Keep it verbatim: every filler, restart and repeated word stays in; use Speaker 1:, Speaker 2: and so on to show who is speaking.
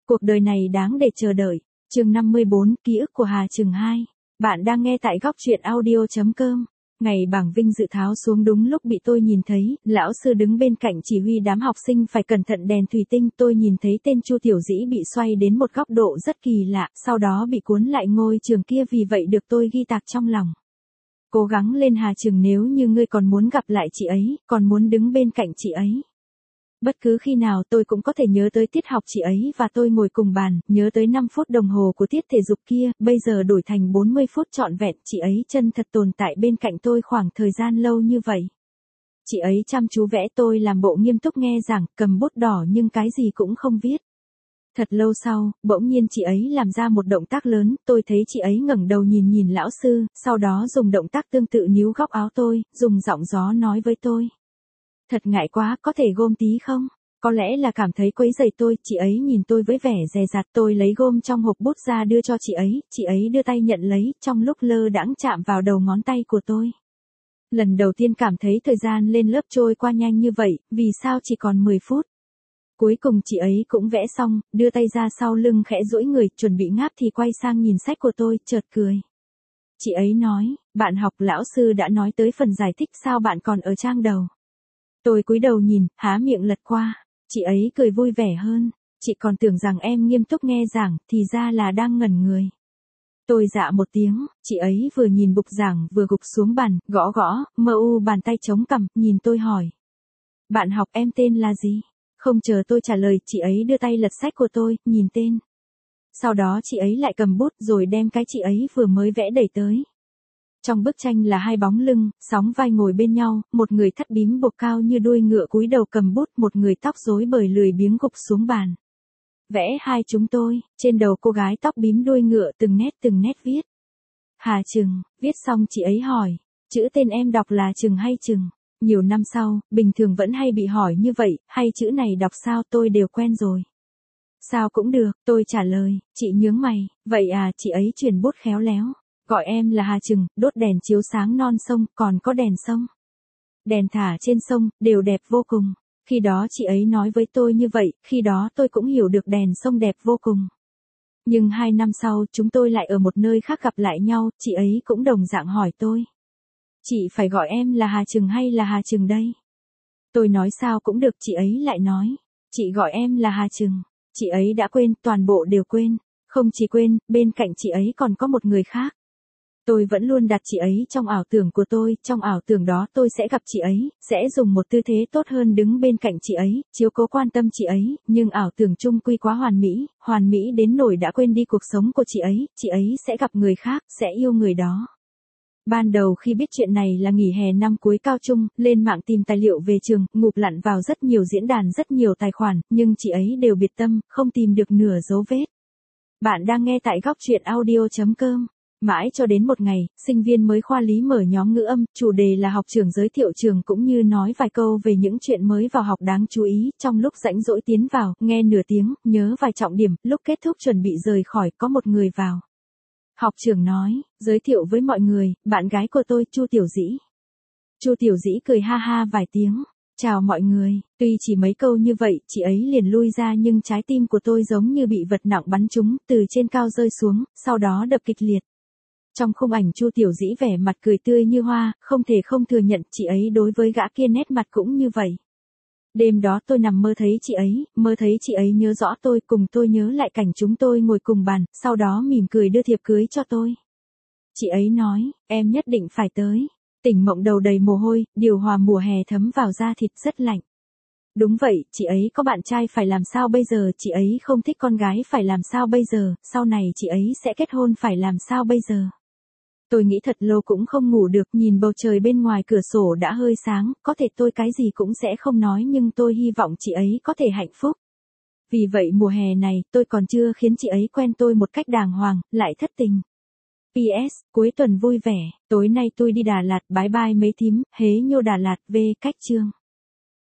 Speaker 1: Cuộc đời này đáng để chờ đợi. Chương năm mươi bốn, ký ức của Hà Trừng hai. Bạn đang nghe tại góc truyện audio chấm com. Ngày bảng vinh dự tháo xuống đúng lúc bị tôi nhìn thấy, lão sư đứng bên cạnh chỉ huy đám học sinh phải cẩn thận đèn thủy tinh. Tôi nhìn thấy tên Chu Tiểu Dĩ bị xoay đến một góc độ rất kỳ lạ, sau đó bị cuốn lại ngôi trường kia, vì vậy được tôi ghi tạc trong lòng. Cố gắng lên Hà Trừng, nếu như ngươi còn muốn gặp lại chị ấy, còn muốn đứng bên cạnh chị ấy. Bất cứ khi nào tôi cũng có thể nhớ tới tiết học chị ấy và tôi ngồi cùng bàn, nhớ tới năm phút đồng hồ của tiết thể dục kia, bây giờ đổi thành bốn mươi phút trọn vẹn, chị ấy chân thật tồn tại bên cạnh tôi khoảng thời gian lâu như vậy. Chị ấy chăm chú vẽ, tôi làm bộ nghiêm túc nghe giảng, cầm bút đỏ nhưng cái gì cũng không viết. Thật lâu sau, bỗng nhiên chị ấy làm ra một động tác lớn, tôi thấy chị ấy ngẩng đầu nhìn nhìn lão sư, sau đó dùng động tác tương tự níu góc áo tôi, dùng giọng gió nói với tôi. Thật ngại quá, có thể gom tí không? Có lẽ là cảm thấy quấy rầy tôi, chị ấy nhìn tôi với vẻ dè dặt, tôi lấy gôm trong hộp bút ra đưa cho chị ấy, chị ấy đưa tay nhận lấy, trong lúc lơ đãng chạm vào đầu ngón tay của tôi. Lần đầu tiên cảm thấy thời gian lên lớp trôi qua nhanh như vậy, vì sao chỉ còn mười phút? Cuối cùng chị ấy cũng vẽ xong, đưa tay ra sau lưng khẽ duỗi người, chuẩn bị ngáp thì quay sang nhìn sách của tôi, chợt cười. Chị ấy nói, bạn học, lão sư đã nói tới phần giải thích, sao bạn còn ở trang đầu? Tôi cúi đầu nhìn, há miệng lật qua, chị ấy cười vui vẻ hơn, chị còn tưởng rằng em nghiêm túc nghe giảng, thì ra là đang ngẩn người. Tôi dạ một tiếng, chị ấy vừa nhìn bục giảng vừa gục xuống bàn, gõ gõ, mơ u bàn tay chống cằm, nhìn tôi hỏi. Bạn học, em tên là gì? Không chờ tôi trả lời, chị ấy đưa tay lật sách của tôi, nhìn tên. Sau đó chị ấy lại cầm bút rồi đem cái chị ấy vừa mới vẽ đẩy tới. Trong bức tranh là hai bóng lưng, sóng vai ngồi bên nhau, một người thắt bím buộc cao như đuôi ngựa cúi đầu cầm bút, một người tóc rối bời lười biếng gục xuống bàn. Vẽ hai chúng tôi, trên đầu cô gái tóc bím đuôi ngựa từng nét từng nét viết. Hà Trừng, viết xong chị ấy hỏi, chữ tên em đọc là Trừng hay Trừng? Nhiều năm sau, bình thường vẫn hay bị hỏi như vậy, hay chữ này đọc sao, tôi đều quen rồi. Sao cũng được, tôi trả lời, chị nhướng mày, vậy à, chị ấy chuyển bút khéo léo. Gọi em là Hà Trừng, đốt đèn chiếu sáng non sông, còn có đèn sông. Đèn thả trên sông, đều đẹp vô cùng. Khi đó chị ấy nói với tôi như vậy, khi đó tôi cũng hiểu được đèn sông đẹp vô cùng. Nhưng hai năm sau, chúng tôi lại ở một nơi khác gặp lại nhau, chị ấy cũng đồng dạng hỏi tôi. Chị phải gọi em là Hà Trừng hay là Hà Trừng đây? Tôi nói sao cũng được, chị ấy lại nói. Chị gọi em là Hà Trừng. Chị ấy đã quên, toàn bộ đều quên. Không chỉ quên, bên cạnh chị ấy còn có một người khác. Tôi vẫn luôn đặt chị ấy trong ảo tưởng của tôi, trong ảo tưởng đó tôi sẽ gặp chị ấy, sẽ dùng một tư thế tốt hơn đứng bên cạnh chị ấy, chiếu cố quan tâm chị ấy, nhưng ảo tưởng chung quy quá hoàn mỹ, hoàn mỹ đến nỗi đã quên đi cuộc sống của chị ấy, chị ấy sẽ gặp người khác, sẽ yêu người đó. Ban đầu khi biết chuyện này là nghỉ hè năm cuối cao trung, lên mạng tìm tài liệu về trường, ngụp lặn vào rất nhiều diễn đàn, rất nhiều tài khoản, nhưng chị ấy đều biệt tâm, không tìm được nửa dấu vết. Bạn đang nghe tại góc truyện audio chấm com. Mãi cho đến một ngày, sinh viên mới khoa lý mở nhóm ngữ âm, chủ đề là học trưởng giới thiệu trường cũng như nói vài câu về những chuyện mới vào học đáng chú ý, trong lúc rảnh rỗi tiến vào, nghe nửa tiếng, nhớ vài trọng điểm, lúc kết thúc chuẩn bị rời khỏi, có một người vào. Học trưởng nói, giới thiệu với mọi người, bạn gái của tôi, Chu Tiểu Dĩ. Chu Tiểu Dĩ cười ha ha vài tiếng, chào mọi người, tuy chỉ mấy câu như vậy, chị ấy liền lui ra nhưng trái tim của tôi giống như bị vật nặng bắn trúng, từ trên cao rơi xuống, sau đó đập kịch liệt. Trong khung ảnh Chu Tiểu Dĩ vẻ mặt cười tươi như hoa, không thể không thừa nhận chị ấy đối với gã kia nét mặt cũng như vậy. Đêm đó tôi nằm mơ thấy chị ấy, mơ thấy chị ấy nhớ rõ tôi, cùng tôi nhớ lại cảnh chúng tôi ngồi cùng bàn, sau đó mỉm cười đưa thiệp cưới cho tôi. Chị ấy nói, em nhất định phải tới. Tỉnh mộng đầu đầy mồ hôi, điều hòa mùa hè thấm vào da thịt rất lạnh. Đúng vậy, chị ấy có bạn trai phải làm sao bây giờ, chị ấy không thích con gái phải làm sao bây giờ, sau này chị ấy sẽ kết hôn phải làm sao bây giờ. Tôi nghĩ thật lâu cũng không ngủ được, nhìn bầu trời bên ngoài cửa sổ đã hơi sáng, có thể tôi cái gì cũng sẽ không nói nhưng tôi hy vọng chị ấy có thể hạnh phúc. Vì vậy mùa hè này, tôi còn chưa khiến chị ấy quen tôi một cách đàng hoàng, lại thất tình. pê ét, cuối tuần vui vẻ, tối nay tôi đi Đà Lạt, bái bai mấy thím, hế nhô Đà Lạt, về cách chương.